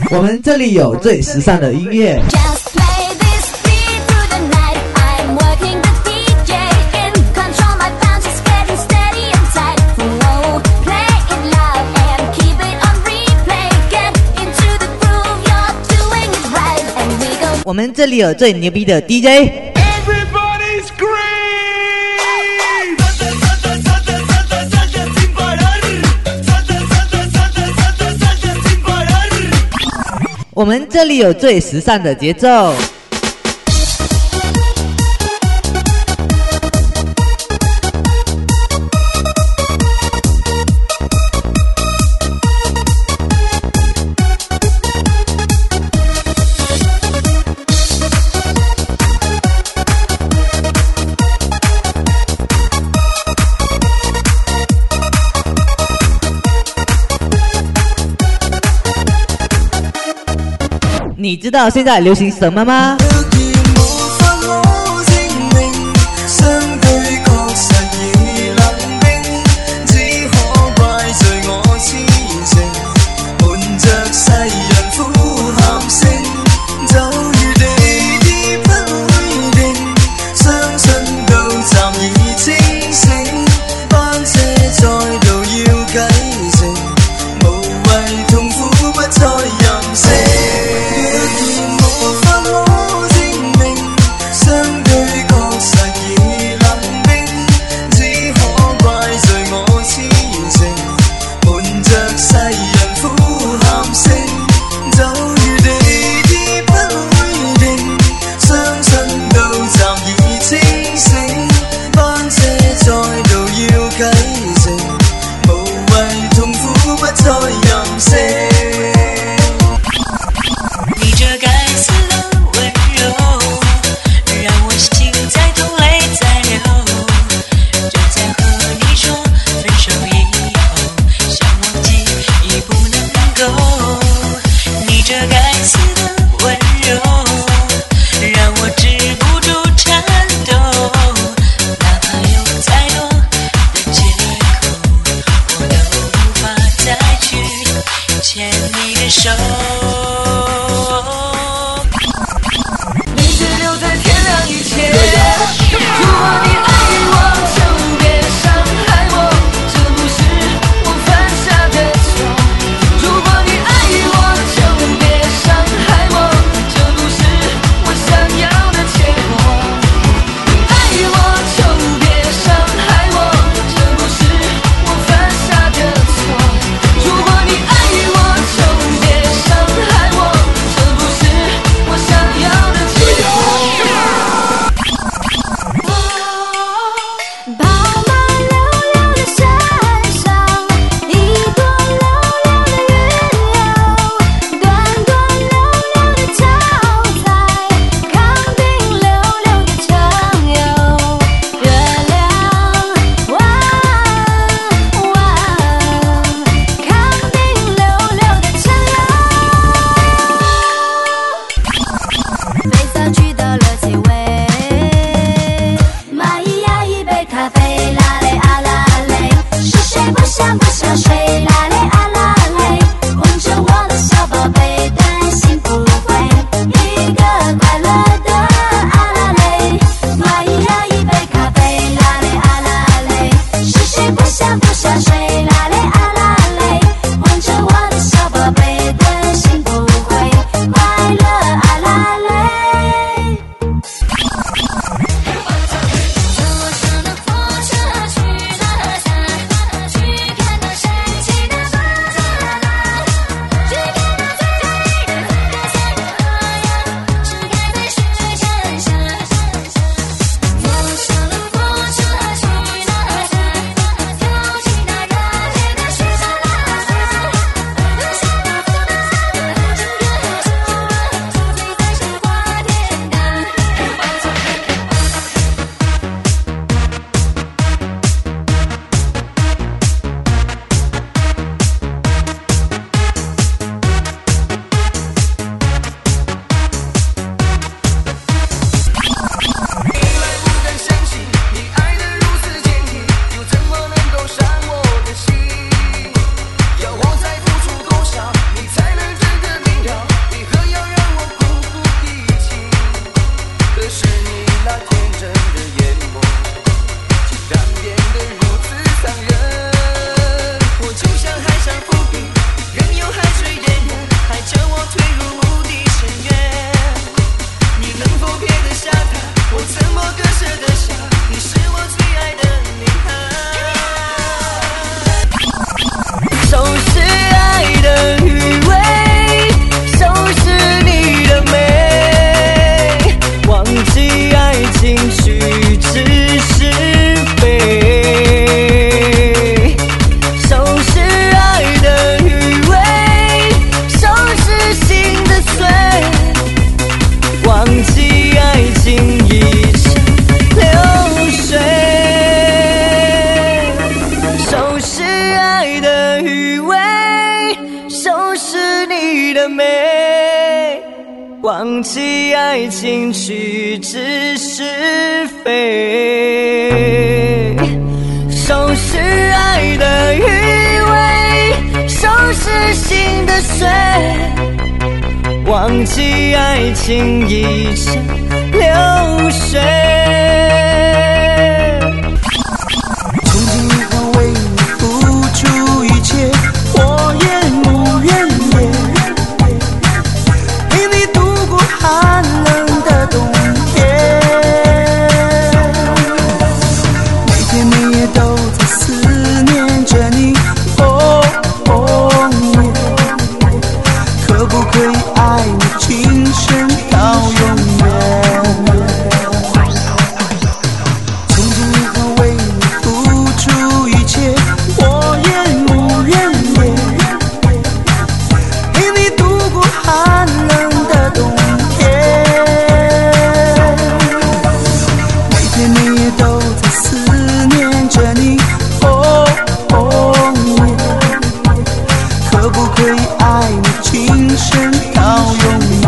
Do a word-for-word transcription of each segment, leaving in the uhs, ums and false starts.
我们这里有最时尚的音乐。我们这里有最牛逼的 D J。我们这里有最时尚的节奏。你知道现在流行什么吗？ 的美，忘记爱情去知是非，收拾爱的余味，收拾心的水，忘记爱情已成流水。 从今以后为你付出一切，我也无怨言，陪你度过寒冷的冬天，每天每夜都在思念着你。哦哦耶，可不可以爱你今生到永远？从今以后为你付出一切，我也无怨言，陪你度过寒冷的冬天，每天每夜都在思念着你。哦哦耶，可不可以爱你今生到永远？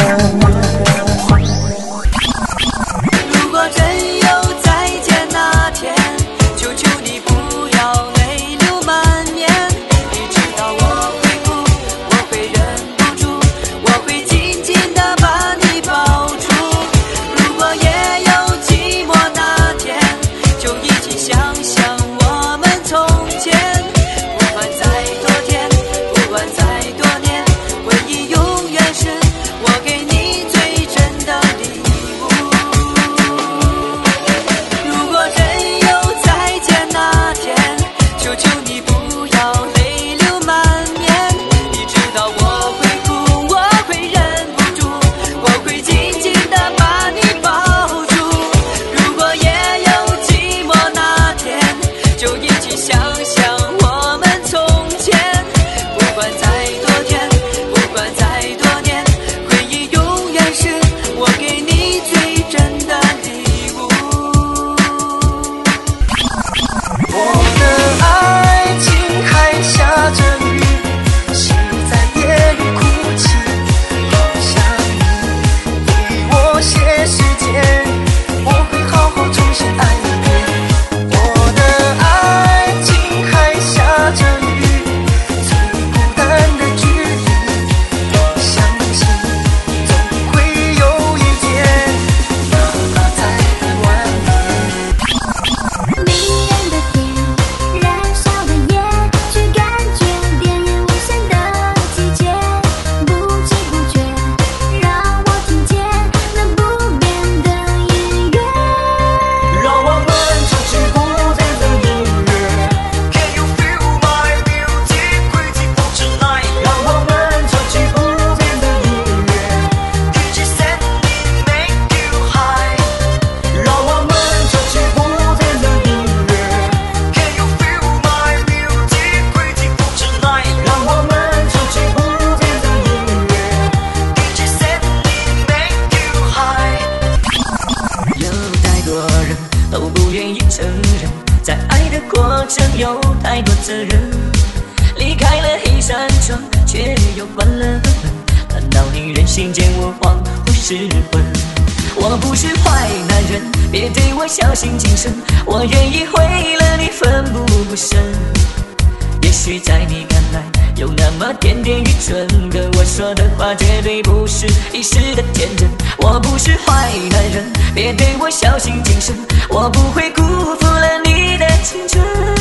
如果真有再见那天，求求你不要泪流满面。你知道我会哭，我会忍不住，我会紧紧地把你抱住。如果也有寂寞那天，就一起想想我们从前。不管再多天，不管再多年，回忆永远是我给你最真的礼物。如果真有再见那天，求求你不要泪流满面。你知道我会哭，我会忍不住，我会紧紧地把你抱住。如果也有寂寞那天，就一起想想我们从前。不管再多天，不管再多年，回忆永远是我给你最真的礼物。我的爱情还下着雨，心在夜里哭泣，好想你给我些时间，我会好好重新爱一遍。我的爱情还下着雨，最孤单的距离，我相信总会有一天，哪怕再晚点。 迷人的天，燃烧的夜，去感觉电影无限的季节，不知不觉让我听见那不变的音乐。 让我们唱起不变的音乐 Can you feel my music crazy for tonight 让我们唱起不变的音乐 D J set me make you high 让我们唱起不变的音乐 Can you feel my music crazy for tonight 让我们唱起不变的音乐 D J set me make you high 有太多人都不愿意承认，在爱的过程有太多责任，离开了一扇窗，却又关了门。难道你任性见我恍惚失魂？我不是坏男人，别对我小心谨慎，我愿意为了你奋不顾身。也许在你看来有那么点点愚蠢，可我说的话绝对不是一时的天真。我不是坏男人，别对我小心谨慎，我不会辜负了你的青春。